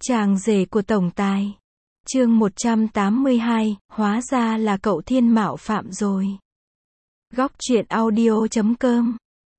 Chàng rể của tổng tài. Chương 182, hóa ra là cậu Thiên mạo phạm rồi. Góc truyện audio.com.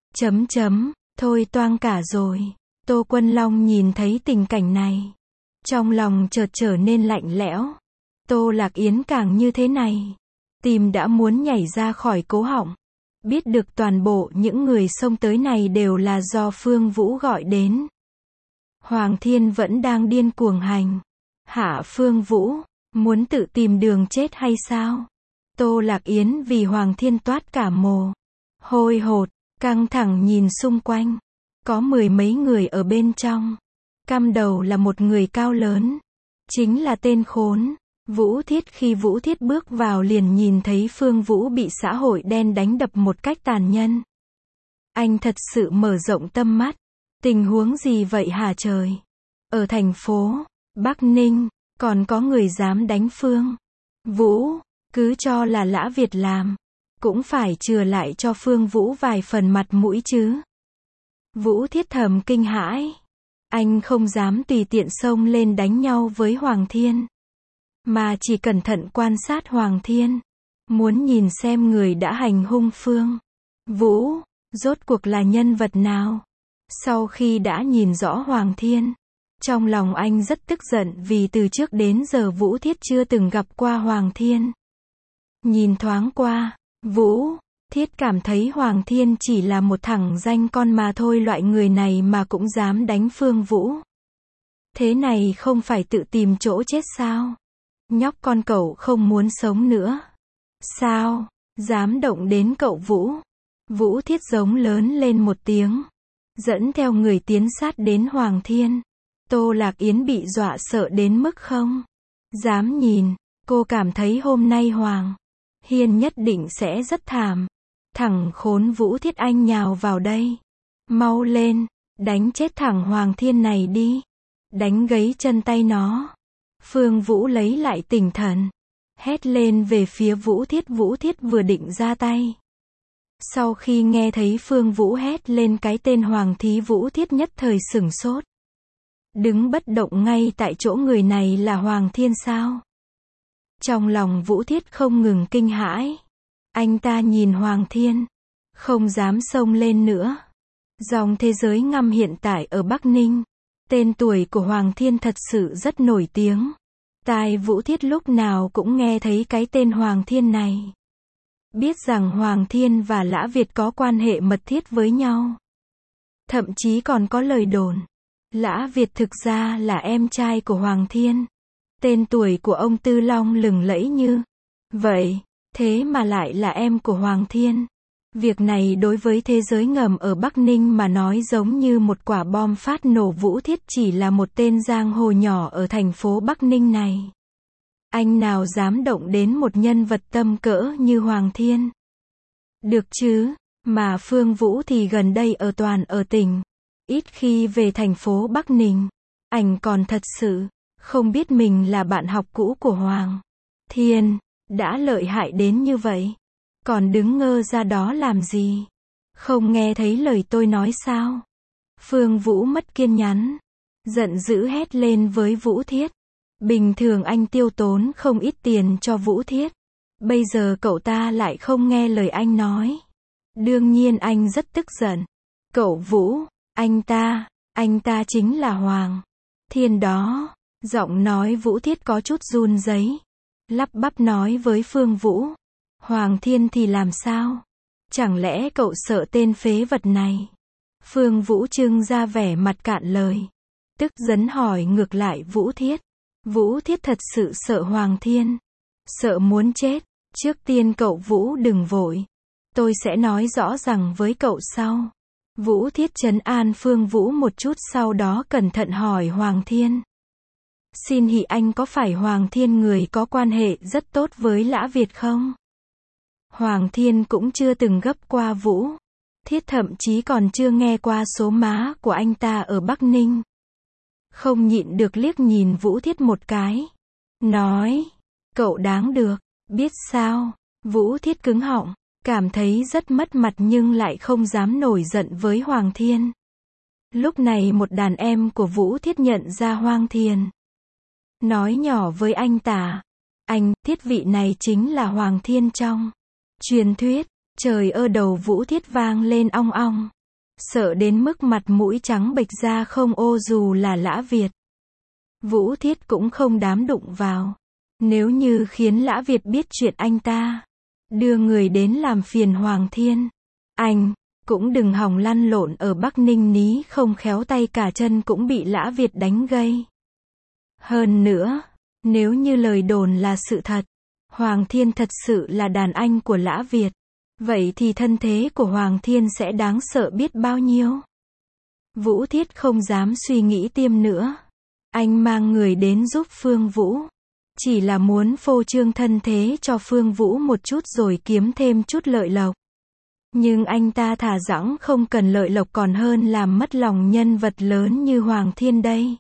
Thôi toang cả rồi. Tô Quân Long nhìn thấy tình cảnh này. Trong lòng chợt trở nên lạnh lẽo. Tô Lạc Yến càng như thế này. Tim đã muốn nhảy ra khỏi cố họng. Biết được toàn bộ những người xông tới này đều là do Phương Vũ gọi đến. Hoàng Thiên vẫn đang điên cuồng hành. Hả Phương Vũ, muốn tự tìm đường chết hay sao? Tô Lạc Yến vì Hoàng Thiên toát cả mồ hôi hột, căng thẳng nhìn xung quanh. Có mười mấy người ở bên trong. Căm đầu là một người cao lớn. Chính là tên khốn Vũ Thiết. Khi Vũ Thiết bước vào liền nhìn thấy Phương Vũ bị xã hội đen đánh đập một cách tàn nhẫn. Anh thật sự mở rộng tâm mắt. Tình huống gì vậy hả trời? Ở thành phố Bắc Ninh, còn có người dám đánh Phương Vũ, cứ cho là Lã Việt làm, cũng phải chừa lại cho Phương Vũ vài phần mặt mũi chứ. Vũ Thiết thầm kinh hãi. Anh không dám tùy tiện xông lên đánh nhau với Hoàng Thiên, mà chỉ cẩn thận quan sát Hoàng Thiên, muốn nhìn xem người đã hành hung Phương Vũ, rốt cuộc là nhân vật nào. Sau khi đã nhìn rõ Hoàng Thiên, trong lòng anh rất tức giận vì từ trước đến giờ Vũ Thiết chưa từng gặp qua Hoàng Thiên. Nhìn thoáng qua, Vũ Thiết cảm thấy Hoàng Thiên chỉ là một thằng danh con mà thôi. Loại người này mà cũng dám đánh Phương Vũ. Thế này không phải tự tìm chỗ chết sao? Nhóc con cậu không muốn sống nữa sao? Dám động đến cậu Vũ. Vũ Thiết giống lớn lên một tiếng, dẫn theo người tiến sát đến Hoàng Thiên. Tô Lạc Yến bị dọa sợ đến mức không dám nhìn. Cô cảm thấy hôm nay Hoàng Hiên nhất định sẽ rất thảm. Thằng khốn Vũ Thiết, anh nhào vào đây. Mau lên, đánh chết thằng Hoàng Thiên này đi. Đánh gãy chân tay nó. Phương Vũ lấy lại tinh thần, hét lên về phía Vũ Thiết. Vũ Thiết vừa định ra tay. Sau khi nghe thấy Phương Vũ hét lên cái tên Hoàng Thí, Vũ Thiết nhất thời sửng sốt. Đứng bất động ngay tại chỗ. Người này là Hoàng Thiên sao? Trong lòng Vũ Thiết không ngừng kinh hãi. Anh ta nhìn Hoàng Thiên, không dám xông lên nữa. Dòng thế giới ngầm hiện tại ở Bắc Ninh, tên tuổi của Hoàng Thiên thật sự rất nổi tiếng. Tai Vũ Thiết lúc nào cũng nghe thấy cái tên Hoàng Thiên này. Biết rằng Hoàng Thiên và Lã Việt có quan hệ mật thiết với nhau. Thậm chí còn có lời đồn Lã Việt thực ra là em trai của Hoàng Thiên. Tên tuổi của ông Tư Long lừng lẫy như vậy, thế mà lại là em của Hoàng Thiên. Việc này đối với thế giới ngầm ở Bắc Ninh mà nói giống như một quả bom phát nổ. Vũ Thiết chỉ là một tên giang hồ nhỏ ở thành phố Bắc Ninh này. Anh nào dám động đến một nhân vật tầm cỡ như Hoàng Thiên? Được chứ, mà Phương Vũ thì gần đây toàn ở tỉnh, ít khi về thành phố Bắc Ninh. Anh còn thật sự không biết mình là bạn học cũ của Hoàng Thiên. Đã lợi hại đến như vậy, còn đứng ngơ ra đó làm gì? Không nghe thấy lời tôi nói sao? Phương Vũ mất kiên nhẫn, giận dữ hét lên với Vũ Thiết. Bình thường anh tiêu tốn không ít tiền cho Vũ Thiết, bây giờ cậu ta lại không nghe lời anh nói. Đương nhiên anh rất tức giận. Cậu Vũ, anh ta chính là Hoàng Thiên đó. Giọng nói Vũ Thiết có chút run rẩy, lắp bắp nói với Phương Vũ. Hoàng Thiên thì làm sao? Chẳng lẽ cậu sợ tên phế vật này? Phương Vũ trưng ra vẻ mặt cạn lời, tức giận hỏi ngược lại Vũ Thiết. Vũ Thiết thật sự sợ Hoàng Thiên, sợ muốn chết. Trước tiên cậu Vũ đừng vội, tôi sẽ nói rõ ràng với cậu sau. Vũ Thiết trấn an Phương Vũ một chút, sau đó cẩn thận hỏi Hoàng Thiên. Xin hỉ, anh có phải Hoàng Thiên người có quan hệ rất tốt với Lã Việt không? Hoàng Thiên cũng chưa từng gấp qua Vũ Thiết, thậm chí còn chưa nghe qua số má của anh ta ở Bắc Ninh. Không nhịn được liếc nhìn Vũ Thiết một cái, nói, cậu đáng được, biết sao? Vũ Thiết cứng họng, cảm thấy rất mất mặt nhưng lại không dám nổi giận với Hoàng Thiên. Lúc này một đàn em của Vũ Thiết nhận ra Hoàng Thiên. Nói nhỏ với anh ta. Anh, Thiết vị này chính là Hoàng Thiên trong truyền thuyết. Trời ơi, đầu Vũ Thiết vang lên ong ong. Sợ đến mức mặt mũi trắng bệch ra không ô dù là Lã Việt. Vũ Thiết cũng không dám đụng vào. Nếu như khiến Lã Việt biết chuyện anh ta đưa người đến làm phiền Hoàng Thiên, anh cũng đừng hòng lăn lộn ở Bắc Ninh ní, không khéo tay cả chân cũng bị Lã Việt đánh gây. Hơn nữa, nếu như lời đồn là sự thật, Hoàng Thiên thật sự là đàn anh của Lã Việt, vậy thì thân thế của Hoàng Thiên sẽ đáng sợ biết bao nhiêu. Vũ Thiết không dám suy nghĩ thêm nữa. Anh mang người đến giúp Phương Vũ. Chỉ là muốn phô trương thân thế cho Phương Vũ một chút rồi kiếm thêm chút lợi lộc. Nhưng anh ta thà rằng không cần lợi lộc còn hơn làm mất lòng nhân vật lớn như Hoàng Thiên đây.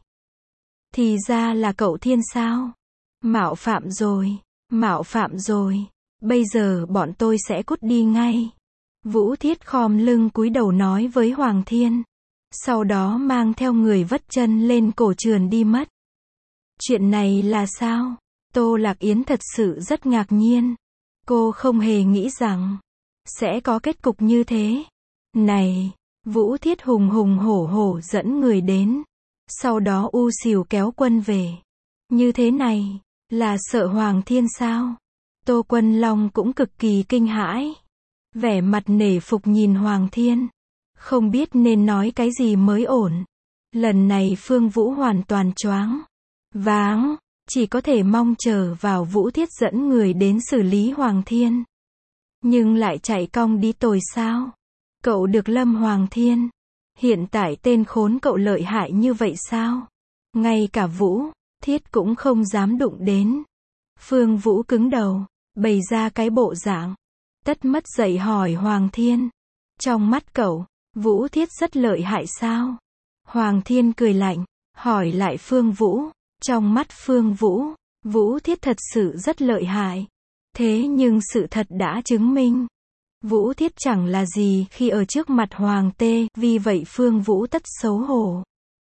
Thì ra là cậu Thiên sao? Mạo phạm rồi, mạo phạm rồi. Bây giờ bọn tôi sẽ cút đi ngay. Vũ Thiết khom lưng cúi đầu nói với Hoàng Thiên. Sau đó mang theo người vất chân lên cổ trườn đi mất. Chuyện này là sao? Tô Lạc Yến thật sự rất ngạc nhiên. Cô không hề nghĩ rằng sẽ có kết cục như thế. Này, Vũ Thiết hùng hùng hổ hổ dẫn người đến. Sau đó u xìu kéo quân về. Như thế này, là sợ Hoàng Thiên sao? Tô Quân Long cũng cực kỳ kinh hãi. Vẻ mặt nể phục nhìn Hoàng Thiên. Không biết nên nói cái gì mới ổn. Lần này Phương Vũ hoàn toàn choáng váng. Chỉ có thể mong chờ vào Vũ Thiết dẫn người đến xử lý Hoàng Thiên. Nhưng lại chạy cong đi tồi sao? Cậu được Lâm Hoàng Thiên. Hiện tại tên khốn cậu lợi hại như vậy sao? Ngay cả Vũ Thiết cũng không dám đụng đến. Phương Vũ cứng đầu, bày ra cái bộ dạng tất mất dậy hỏi Hoàng Thiên. Trong mắt cậu, Vũ Thiết rất lợi hại sao? Hoàng Thiên cười lạnh, hỏi lại Phương Vũ. Trong mắt Phương Vũ, Vũ Thiết thật sự rất lợi hại. Thế nhưng sự thật đã chứng minh, Vũ Thiết chẳng là gì khi ở trước mặt Hoàng Tê, vì vậy Phương Vũ tất xấu hổ.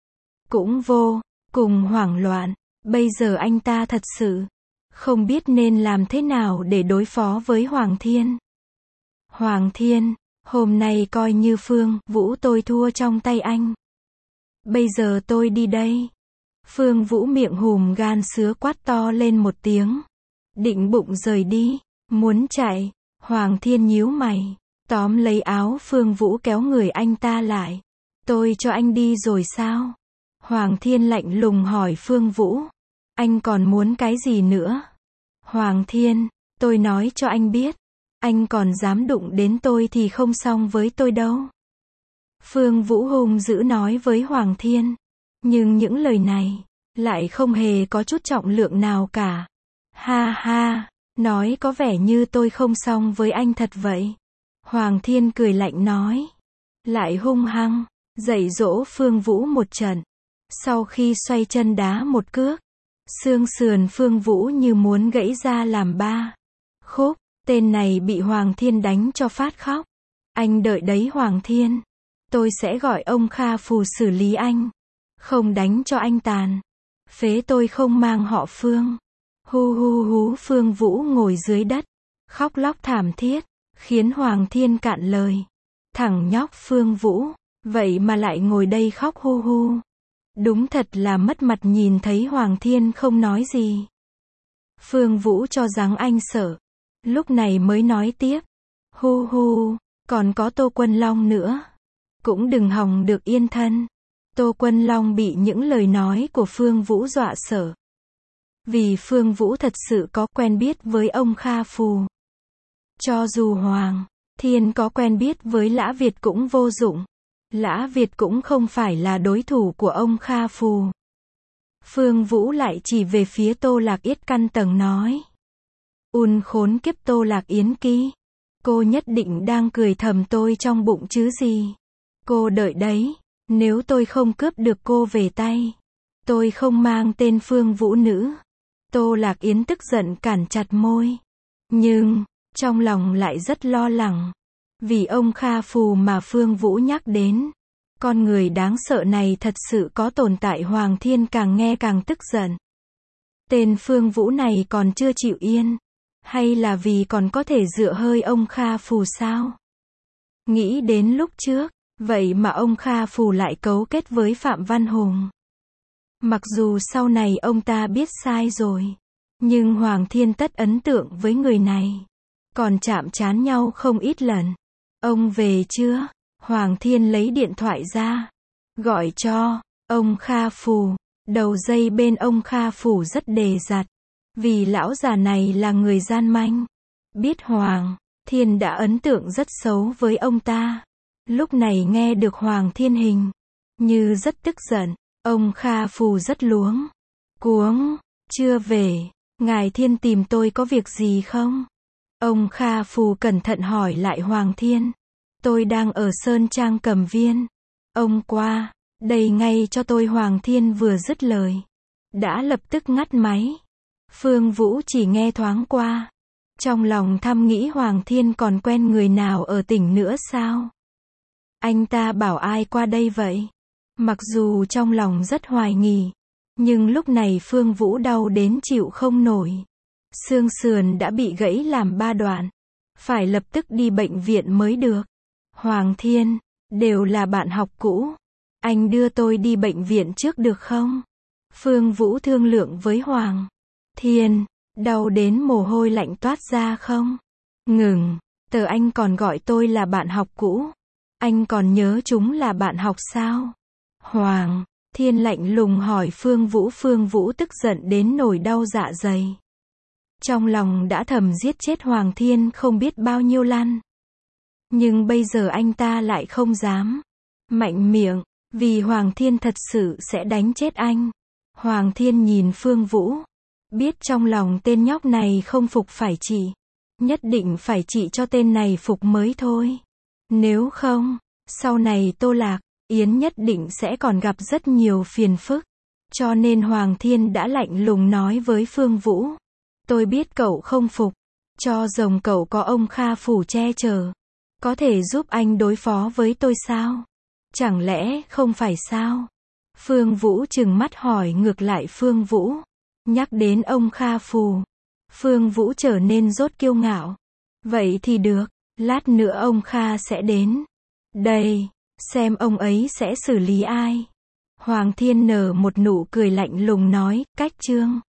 Cũng vô cùng hoảng loạn, bây giờ anh ta thật sự không biết nên làm thế nào để đối phó với Hoàng Thiên. Hoàng Thiên, hôm nay coi như Phương Vũ tôi thua trong tay anh. Bây giờ tôi đi đây. Phương Vũ miệng hùm gan sứa quát to lên một tiếng. Định bụng rời đi, muốn chạy. Hoàng Thiên nhíu mày, tóm lấy áo Phương Vũ kéo người anh ta lại. Tôi cho anh đi rồi sao? Hoàng Thiên lạnh lùng hỏi Phương Vũ. Anh còn muốn cái gì nữa? Hoàng Thiên, tôi nói cho anh biết. Anh còn dám đụng đến tôi thì không xong với tôi đâu. Phương Vũ hung dữ nói với Hoàng Thiên. Nhưng những lời này lại không hề có chút trọng lượng nào cả. Ha ha, nói có vẻ như tôi không xong với anh thật vậy. Hoàng Thiên cười lạnh nói. Lại hung hăng dạy dỗ Phương Vũ một trận. Sau khi xoay chân đá một cước, xương sườn Phương Vũ như muốn gãy ra làm ba khúc. Tên này bị Hoàng Thiên đánh cho phát khóc. Anh đợi đấy Hoàng Thiên. Tôi sẽ gọi ông Kha Phù xử lý anh. Không đánh cho anh tàn phế tôi không mang họ Phương. Hu hu hú. Phương Vũ ngồi dưới đất, khóc lóc thảm thiết, khiến Hoàng Thiên cạn lời. Thằng nhóc Phương Vũ, vậy mà lại ngồi đây khóc hu hu. Đúng thật là mất mặt. Nhìn thấy Hoàng Thiên không nói gì, Phương Vũ cho rằng anh sợ, lúc này mới nói tiếp. Hu hu, còn có Tô Quân Long nữa. Cũng đừng hòng được yên thân. Tô Quân Long bị những lời nói của Phương Vũ dọa sợ. Vì Phương Vũ thật sự có quen biết với ông Kha Phù. Cho dù Hoàng Thiên có quen biết với Lã Việt cũng vô dụng. Lã Việt cũng không phải là đối thủ của ông Kha Phù. Phương Vũ lại chỉ về phía Tô Lạc Yết căn tầng nói. Khốn kiếp Tô Lạc Yến Ký. Cô nhất định đang cười thầm tôi trong bụng chứ gì. Cô đợi đấy. Nếu tôi không cướp được cô về tay, tôi không mang tên Phương Vũ nữ. Tô Lạc Yến tức giận cản chặt môi. Nhưng, trong lòng lại rất lo lắng. Vì ông Kha Phù mà Phương Vũ nhắc đến. Con người đáng sợ này thật sự có tồn tại. Hoàng Thiên càng nghe càng tức giận. Tên Phương Vũ này còn chưa chịu yên. Hay là vì còn có thể dựa hơi ông Kha Phù sao? Nghĩ đến lúc trước, vậy mà ông Kha Phù lại cấu kết với Phạm Văn Hùng. Mặc dù sau này ông ta biết sai rồi, nhưng Hoàng Thiên tất ấn tượng với người này. Còn chạm trán nhau không ít lần. Ông về chưa? Hoàng Thiên lấy điện thoại ra. Gọi cho ông Kha Phù. Đầu dây bên ông Kha Phù rất dè dặt. Vì lão già này là người gian manh. Biết Hoàng Thiên đã ấn tượng rất xấu với ông ta. Lúc này nghe được Hoàng Thiên hình như rất tức giận. Ông Kha Phù rất luống cuống. Chưa về. Ngài Thiên tìm tôi có việc gì không? Ông Kha Phù cẩn thận hỏi lại Hoàng Thiên. Tôi đang ở Sơn Trang Cầm Viên. Ông qua đây ngay cho tôi. Hoàng Thiên vừa dứt lời, đã lập tức ngắt máy. Phương Vũ chỉ nghe thoáng qua. Trong lòng thầm nghĩ Hoàng Thiên còn quen người nào ở tỉnh nữa sao? Anh ta bảo ai qua đây vậy? Mặc dù trong lòng rất hoài nghi, nhưng lúc này Phương Vũ đau đến chịu không nổi. Xương sườn đã bị gãy làm 3 đoạn. Phải lập tức đi bệnh viện mới được. Hoàng Thiên, đều là bạn học cũ. Anh đưa tôi đi bệnh viện trước được không? Phương Vũ thương lượng với Hoàng Thiên. Đau đến mồ hôi lạnh toát ra không? Ngừng, tờ anh còn gọi tôi là bạn học cũ. Anh còn nhớ chúng là bạn học sao? Hoàng Thiên lạnh lùng hỏi Phương Vũ. Phương Vũ tức giận đến nổi đau dạ dày. Trong lòng đã thầm giết chết Hoàng Thiên không biết bao nhiêu lần. Nhưng bây giờ anh ta lại không dám mạnh miệng, vì Hoàng Thiên thật sự sẽ đánh chết anh. Hoàng Thiên nhìn Phương Vũ, biết trong lòng tên nhóc này không phục phải trị. Nhất định phải trị cho tên này phục mới thôi. Nếu không, sau này Tô Lạc, Yến nhất định sẽ còn gặp rất nhiều phiền phức. Cho nên Hoàng Thiên đã lạnh lùng nói với Phương Vũ. Tôi biết cậu không phục. Cho rồng cậu có ông Kha Phù che chở. Có thể giúp anh đối phó với tôi sao? Chẳng lẽ không phải sao? Phương Vũ trừng mắt hỏi ngược lại Phương Vũ. Nhắc đến ông Kha Phù, Phương Vũ trở nên rốt kiêu ngạo. Vậy thì được, lát nữa ông Kha sẽ đến. Đây, xem ông ấy sẽ xử lý ai. Hoàng Thiên nở một nụ cười lạnh lùng nói, cách chương.